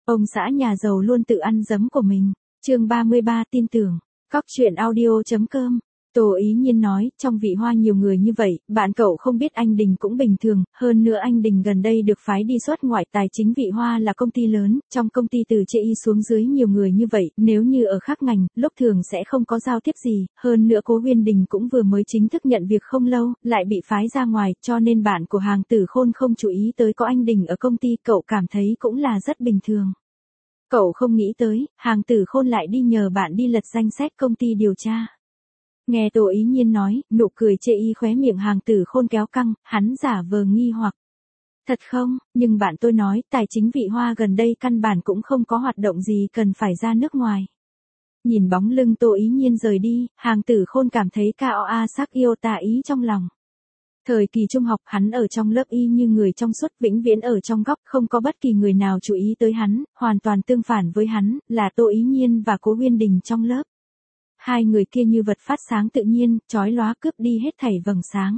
Ông xã nhà giàu luôn tự ăn giấm của mình. Chương 33 tin tưởng. Cóc truyện audio.com. Tô Ý Nhiên nói, trong Vị Hoa nhiều người như vậy, bạn cậu không biết anh Đình cũng bình thường, hơn nữa anh Đình gần đây được phái đi xuất ngoại, tài chính Vị Hoa là công ty lớn, trong công ty từ trên y xuống dưới nhiều người như vậy, nếu như ở khác ngành, lúc thường sẽ không có giao tiếp gì, hơn nữa Cố Huyên Đình cũng vừa mới chính thức nhận việc không lâu, lại bị phái ra ngoài, cho nên bạn của Hàng Tử Khôn không chú ý tới có anh Đình ở công ty, cậu cảm thấy cũng là rất bình thường. Cậu không nghĩ tới, Hàng Tử Khôn lại đi nhờ bạn đi lật danh sách công ty điều tra. Nghe Tô Ý Nhiên nói, nụ cười chê y khóe miệng Hàng Tử Khôn kéo căng, hắn giả vờ nghi hoặc. Thật không, nhưng bạn tôi nói, tài chính Vị Hoa gần đây căn bản cũng không có hoạt động gì cần phải ra nước ngoài. Nhìn bóng lưng Tô Ý Nhiên rời đi, Hàng Tử Khôn cảm thấy KOA sắc yêu tà ý trong lòng. Thời kỳ trung học hắn ở trong lớp y như người trong suốt, vĩnh viễn ở trong góc, không có bất kỳ người nào chú ý tới hắn, hoàn toàn tương phản với hắn, là Tô Ý Nhiên và Cố Huyên Đình trong lớp. Hai người kia như vật phát sáng tự nhiên, chói lóa cướp đi hết thảy vầng sáng.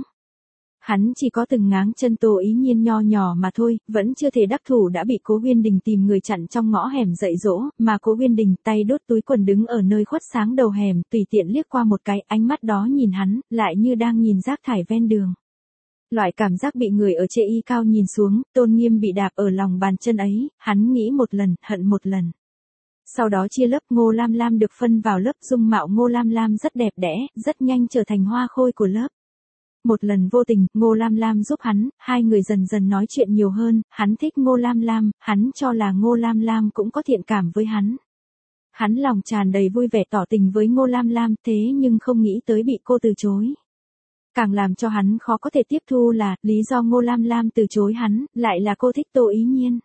Hắn chỉ có từng ngáng chân Tô Ý Nhiên nho nhỏ mà thôi, vẫn chưa thể đắc thủ đã bị Cố Huyên Đình tìm người chặn trong ngõ hẻm dạy dỗ, mà Cố Huyên Đình tay đốt túi quần đứng ở nơi khuất sáng đầu hẻm, tùy tiện liếc qua một cái, ánh mắt đó nhìn hắn, lại như đang nhìn rác thải ven đường. Loại cảm giác bị người ở trên y cao nhìn xuống, tôn nghiêm bị đạp ở lòng bàn chân ấy, hắn nghĩ một lần, hận một lần. Sau đó chia lớp, Ngô Lam Lam được phân vào lớp, dung mạo Ngô Lam Lam rất đẹp đẽ, rất nhanh trở thành hoa khôi của lớp. Một lần vô tình, Ngô Lam Lam giúp hắn, hai người dần dần nói chuyện nhiều hơn, hắn thích Ngô Lam Lam, hắn cho là Ngô Lam Lam cũng có thiện cảm với hắn. Hắn lòng tràn đầy vui vẻ tỏ tình với Ngô Lam Lam, thế nhưng không nghĩ tới bị cô từ chối. Càng làm cho hắn khó có thể tiếp thu là, lý do Ngô Lam Lam từ chối hắn, lại là cô thích Tô Ý Nhiên.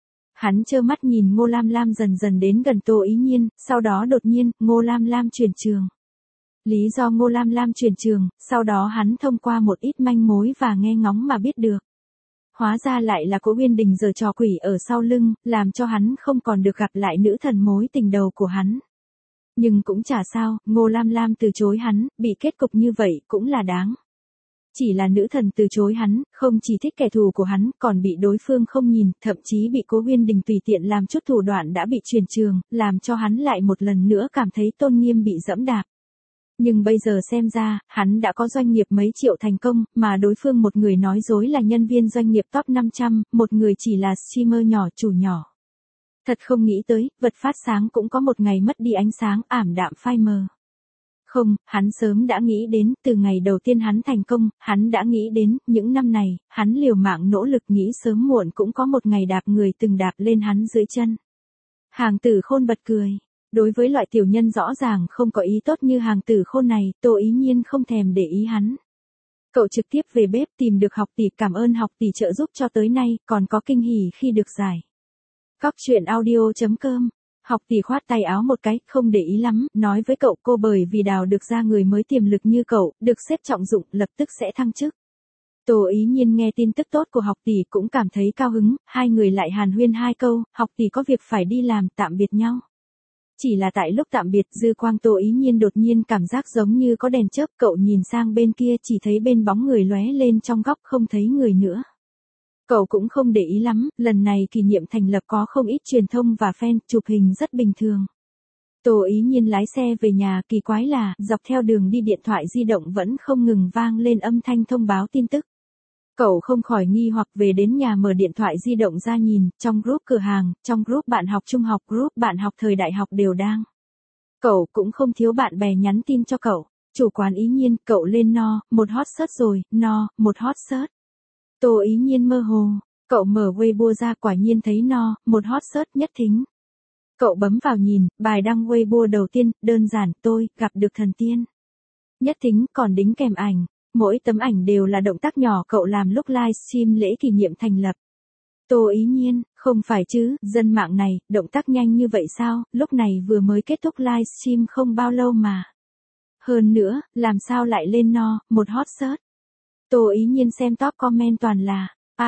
Hắn trơ mắt nhìn Ngô Lam Lam dần dần đến gần Tô Ý Nhiên, sau đó đột nhiên, Ngô Lam Lam chuyển trường. Lý do Ngô Lam Lam chuyển trường, sau đó hắn thông qua một ít manh mối và nghe ngóng mà biết được. Hóa ra lại là Cố Huyên Đình giở trò quỷ ở sau lưng, làm cho hắn không còn được gặp lại nữ thần mối tình đầu của hắn. Nhưng cũng chả sao, Ngô Lam Lam từ chối hắn, bị kết cục như vậy cũng là đáng. Chỉ là nữ thần từ chối hắn, không chỉ thích kẻ thù của hắn, còn bị đối phương không nhìn, thậm chí bị Cố Huyên Đình tùy tiện làm chút thủ đoạn đã bị chuyển trường, làm cho hắn lại một lần nữa cảm thấy tôn nghiêm bị dẫm đạp. Nhưng bây giờ xem ra, hắn đã có doanh nghiệp mấy triệu thành công, mà đối phương một người nói dối là nhân viên doanh nghiệp top 500, một người chỉ là streamer nhỏ, chủ nhỏ. Thật không nghĩ tới, vật phát sáng cũng có một ngày mất đi ánh sáng, ảm đạm phai mờ. Không, hắn sớm đã nghĩ đến, từ ngày đầu tiên hắn thành công, hắn đã nghĩ đến, những năm này, hắn liều mạng nỗ lực nghĩ sớm muộn cũng có một ngày đạp người từng đạp lên hắn dưới chân. Hàng Tử Khôn bật cười. Đối với loại tiểu nhân rõ ràng không có ý tốt như Hàng Tử Khôn này, Tô Ý Nhiên không thèm để ý hắn. Cậu trực tiếp về bếp tìm được Học Tỷ, cảm ơn Học Tỷ trợ giúp cho tới nay, còn có kinh hỉ khi được giải. Cóc truyện audio.com. Học Tỷ khoát tay áo một cái, không để ý lắm, nói với cậu cô bởi vì đào được ra người mới tiềm lực như cậu, được xếp trọng dụng, lập tức sẽ thăng chức. Tô Ý Nhiên nghe tin tức tốt của Học Tỷ cũng cảm thấy cao hứng, hai người lại hàn huyên hai câu, Học Tỷ có việc phải đi làm, tạm biệt nhau. Chỉ là tại lúc tạm biệt, dư quang Tô Ý Nhiên đột nhiên cảm giác giống như có đèn chớp, cậu nhìn sang bên kia chỉ thấy bên bóng người lóe lên trong góc, không thấy người nữa. Cậu cũng không để ý lắm, lần này kỷ niệm thành lập có không ít truyền thông và fan, chụp hình rất bình thường. Tô Ý Nhiên lái xe về nhà, kỳ quái là, dọc theo đường đi điện thoại di động vẫn không ngừng vang lên âm thanh thông báo tin tức. Cậu không khỏi nghi hoặc, về đến nhà mở điện thoại di động ra nhìn, trong group cửa hàng, trong group bạn học trung học, group bạn học thời đại học đều đang. Cậu cũng không thiếu bạn bè nhắn tin cho cậu. Chủ quán Ý Nhiên, cậu lên no, một hot search rồi, no, một hot search. Tô Ý Nhiên mơ hồ, cậu mở Weibo ra quả nhiên thấy no, một hot search Nhất Thính. Cậu bấm vào nhìn, bài đăng Weibo đầu tiên, đơn giản, tôi, gặp được thần tiên. Nhất Thính còn đính kèm ảnh, mỗi tấm ảnh đều là động tác nhỏ cậu làm lúc livestream lễ kỷ niệm thành lập. Tô Ý Nhiên, không phải chứ, dân mạng này, động tác nhanh như vậy sao, lúc này vừa mới kết thúc livestream không bao lâu mà. Hơn nữa, làm sao lại lên no, một hot search. Tô Ý Nhiên xem top comment toàn là,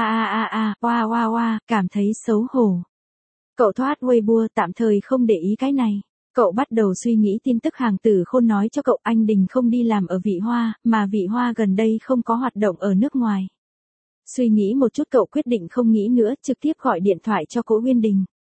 cảm thấy xấu hổ. Cậu thoát Weibo, tạm thời không để ý cái này. Cậu bắt đầu suy nghĩ tin tức Hàng Tử Khôn nói cho cậu anh Đình không đi làm ở Vị Hoa, mà Vị Hoa gần đây không có hoạt động ở nước ngoài. Suy nghĩ một chút cậu quyết định không nghĩ nữa, trực tiếp gọi điện thoại cho Cố Huyên Đình.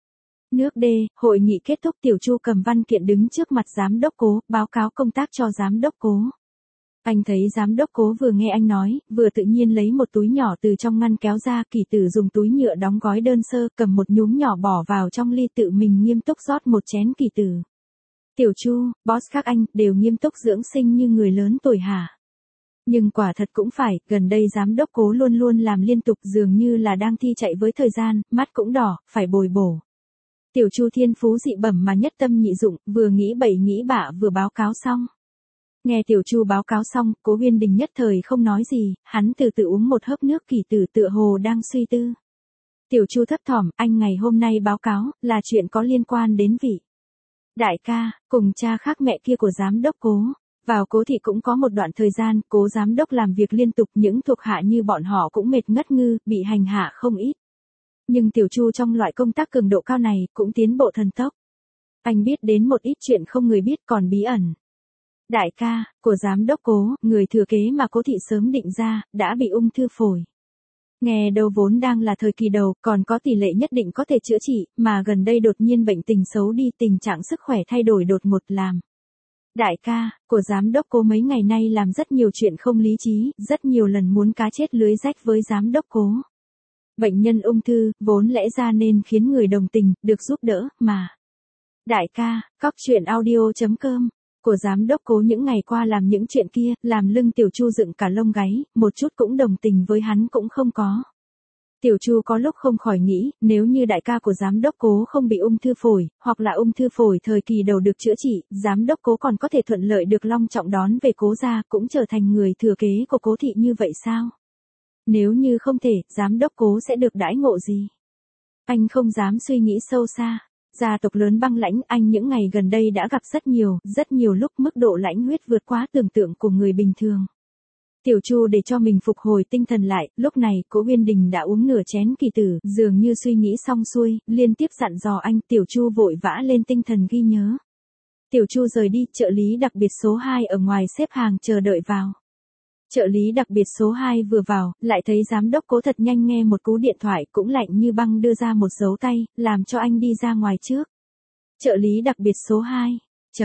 Nước D, hội nghị kết thúc Tiểu Chu cầm văn kiện đứng trước mặt giám đốc Cố, báo cáo công tác cho giám đốc Cố. Anh thấy giám đốc Cố vừa nghe anh nói, vừa tự nhiên lấy một túi nhỏ từ trong ngăn kéo ra, Kỳ Tử dùng túi nhựa đóng gói đơn sơ, cầm một nhúm nhỏ bỏ vào trong ly, tự mình nghiêm túc rót một chén Kỳ Tử. Tiểu Chu, boss khác anh, đều nghiêm túc dưỡng sinh như người lớn tuổi hả? Nhưng quả thật cũng phải, gần đây giám đốc Cố luôn luôn làm liên tục, dường như là đang thi chạy với thời gian, mắt cũng đỏ, phải bồi bổ. Tiểu Chu thiên phú dị bẩm mà nhất tâm nhị dụng, vừa nghĩ bậy nghĩ bạ vừa báo cáo xong. Nghe Tiểu Chu báo cáo xong, Cố Uyên Đình nhất thời không nói gì, hắn từ từ uống một hớp nước, Kỳ Tử tựa hồ đang suy tư. Tiểu Chu thấp thỏm, anh ngày hôm nay báo cáo, là chuyện có liên quan đến vị đại ca, cùng cha khác mẹ kia của giám đốc Cố. Vào Cố thị cũng có một đoạn thời gian, Cố giám đốc làm việc liên tục, những thuộc hạ như bọn họ cũng mệt ngất ngư, bị hành hạ không ít. Nhưng Tiểu Chu trong loại công tác cường độ cao này, cũng tiến bộ thần tốc. Anh biết đến một ít chuyện không người biết, còn bí ẩn. Đại ca, của giám đốc Cố, người thừa kế mà Cố thị sớm định ra, đã bị ung thư phổi. Nghe đâu vốn đang là thời kỳ đầu, còn có tỷ lệ nhất định có thể chữa trị, mà gần đây đột nhiên bệnh tình xấu đi, tình trạng sức khỏe thay đổi đột ngột làm. Đại ca, của giám đốc Cố mấy ngày nay làm rất nhiều chuyện không lý trí, rất nhiều lần muốn cá chết lưới rách với giám đốc Cố. Bệnh nhân ung thư, vốn lẽ ra nên khiến người đồng tình, được giúp đỡ, mà. Đại ca, cóc truyện audio.com, của giám đốc Cố những ngày qua làm những chuyện kia, làm lưng Tiểu Chu dựng cả lông gáy, một chút cũng đồng tình với hắn cũng không có. Tiểu Chu có lúc không khỏi nghĩ, nếu như đại ca của giám đốc Cố không bị ung thư phổi, hoặc là ung thư phổi thời kỳ đầu được chữa trị, giám đốc Cố còn có thể thuận lợi được long trọng đón về Cố gia, cũng trở thành người thừa kế của Cố thị như vậy sao? Nếu như không thể, giám đốc Cố sẽ được đãi ngộ gì? Anh không dám suy nghĩ sâu xa. Gia tộc lớn băng lãnh, anh những ngày gần đây đã gặp rất nhiều lúc mức độ lãnh huyết vượt quá tưởng tượng của người bình thường. Tiểu Chu để cho mình phục hồi tinh thần lại, lúc này Cố Uyên Đình đã uống nửa chén Kỳ Tử, dường như suy nghĩ xong xuôi, liên tiếp dặn dò anh. Tiểu Chu vội vã lên tinh thần ghi nhớ. Tiểu Chu rời đi, trợ lý đặc biệt số 2 ở ngoài xếp hàng chờ đợi vào. Trợ lý đặc biệt số 2 vừa vào, lại thấy giám đốc Cố thật nhanh nghe một cú điện thoại, cũng lạnh như băng đưa ra một dấu tay, làm cho anh đi ra ngoài trước. Trợ lý đặc biệt số 2.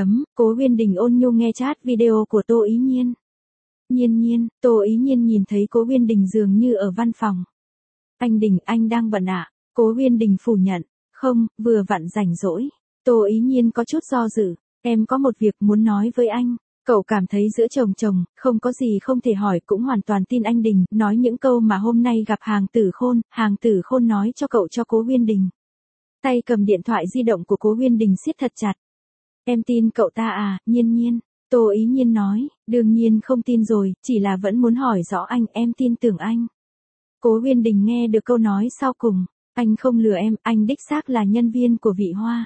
Cố Uyên Đình ôn nhu nghe chat video của Tô Ý Nhiên. Nhiên, Tô Ý Nhiên nhìn thấy Cố Uyên Đình dường như ở văn phòng. Anh Đình, anh đang bận ạ? Cố Uyên Đình phủ nhận. Không, vừa vặn rảnh rỗi. Tô Ý Nhiên có chút do dự. Em có một việc muốn nói với anh. Cậu cảm thấy giữa chồng, không có gì không thể hỏi, cũng hoàn toàn tin anh Đình, nói những câu mà hôm nay gặp hàng tử khôn nói cho cậu cho Cố Uyên Đình. Tay cầm điện thoại di động của Cố Uyên Đình siết thật chặt. Em tin cậu ta à, Nhiên. Tô Ý Nhiên nói, đương nhiên không tin rồi, chỉ là vẫn muốn hỏi rõ anh, em tin tưởng anh. Cố Uyên Đình nghe được câu nói sau cùng, anh không lừa em, anh đích xác là nhân viên của Vị Hoa.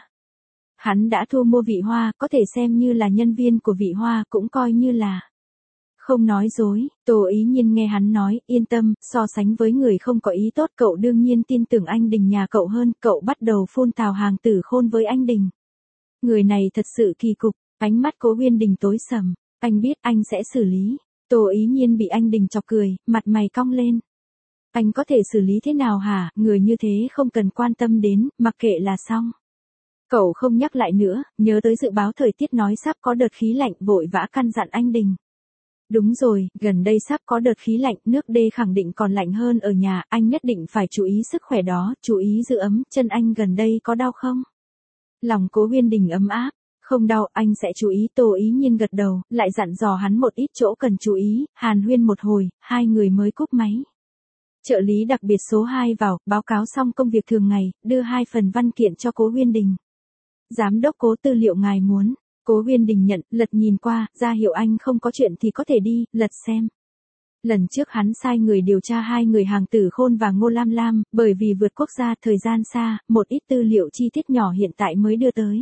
Hắn đã thu mua Vị Hoa, có thể xem như là nhân viên của Vị Hoa, cũng coi như là không nói dối. Tô Ý Nhiên nghe hắn nói, yên tâm, so sánh với người không có ý tốt, cậu đương nhiên tin tưởng anh Đình nhà cậu hơn. Cậu bắt đầu phun tào hàng tử khôn với anh Đình. Người này thật sự kỳ cục. Ánh mắt Cố Uyên Đình tối sầm. Anh biết anh sẽ xử lý. Tô Ý Nhiên bị anh Đình chọc cười, mặt mày cong lên. Anh có thể xử lý thế nào hả? Người như thế không cần quan tâm đến, mặc kệ là xong. Cậu không nhắc lại nữa, nhớ tới dự báo thời tiết nói sắp có đợt khí lạnh, vội vã căn dặn anh Đình. Đúng rồi, gần đây sắp có đợt khí lạnh, nước D khẳng định còn lạnh hơn ở nhà, anh nhất định phải chú ý sức khỏe đó, chú ý giữ ấm. Chân anh gần đây có đau không? Lòng Cố Uyên Đình ấm áp. Không đau, anh sẽ chú ý. Tô Ý Nhiên gật đầu, lại dặn dò hắn một ít chỗ cần chú ý, hàn huyên một hồi, hai người mới cúp máy. Trợ lý đặc biệt số 2 vào, báo cáo xong công việc thường ngày, đưa 2 phần văn kiện cho Cố Uyên Đình. Giám đốc Cố, tư liệu ngài muốn. Cố Uyên Đình nhận, lật nhìn qua, ra hiệu anh không có chuyện thì có thể đi, lật xem. Lần trước hắn sai người điều tra 2 người hàng tử khôn và Ngô Lam Lam, bởi vì vượt quốc gia thời gian xa, một ít tư liệu chi tiết nhỏ hiện tại mới đưa tới.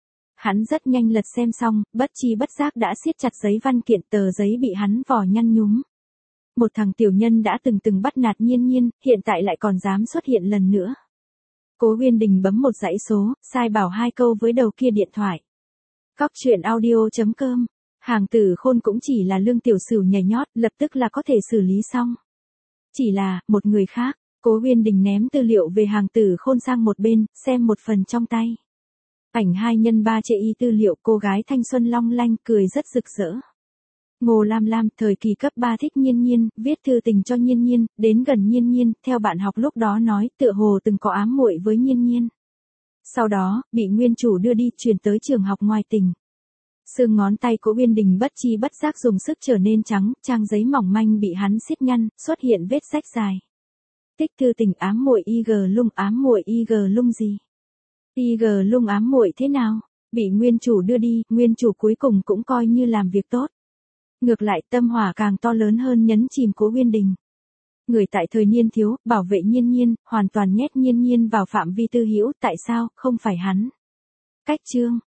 Hắn rất nhanh lật xem xong, bất chi bất giác đã siết chặt giấy văn kiện, tờ giấy bị hắn vò nhăn nhúm. Một thằng tiểu nhân đã từng bắt nạt Nhiên, hiện tại lại còn dám xuất hiện lần nữa. Cố Uyên Đình bấm một dãy số, sai bảo 2 câu với đầu kia điện thoại. Cóc truyện audio.com, hàng tử khôn cũng chỉ là lương tiểu sửu nhảy nhót, lập tức là có thể xử lý xong. Chỉ là, một người khác, Cố Uyên Đình ném tư liệu về hàng Tử Khôn sang một bên, xem một phần trong tay. Ảnh 2x3 chệ y tư liệu, cô gái thanh xuân long lanh, cười rất rực rỡ. Ngô Lam Lam, thời kỳ cấp 3 thích Nhiên Nhiên, viết thư tình cho Nhiên Nhiên, đến gần Nhiên Nhiên, theo bạn học lúc đó nói, tựa hồ từng có ám muội với Nhiên Nhiên. Sau đó, bị nguyên chủ đưa đi, chuyển tới trường học ngoài tỉnh. Xương ngón tay Cố Uyên Đình bất chi bất giác dùng sức trở nên trắng, trang giấy mỏng manh bị hắn siết nhăn, xuất hiện vết rách dài. Tích thư tình ám muội IG Lung, ám muội IG Lung gì? IG Lung ám muội thế nào? Bị nguyên chủ đưa đi, nguyên chủ cuối cùng cũng coi như làm việc tốt. Ngược lại tâm hỏa càng to lớn hơn, nhấn chìm Cố Uyên Đình. Người tại thời niên thiếu, bảo vệ Nhiên Nhiên, hoàn toàn nhét Nhiên Nhiên vào phạm vi tư hữu, tại sao, không phải hắn. Cách chương.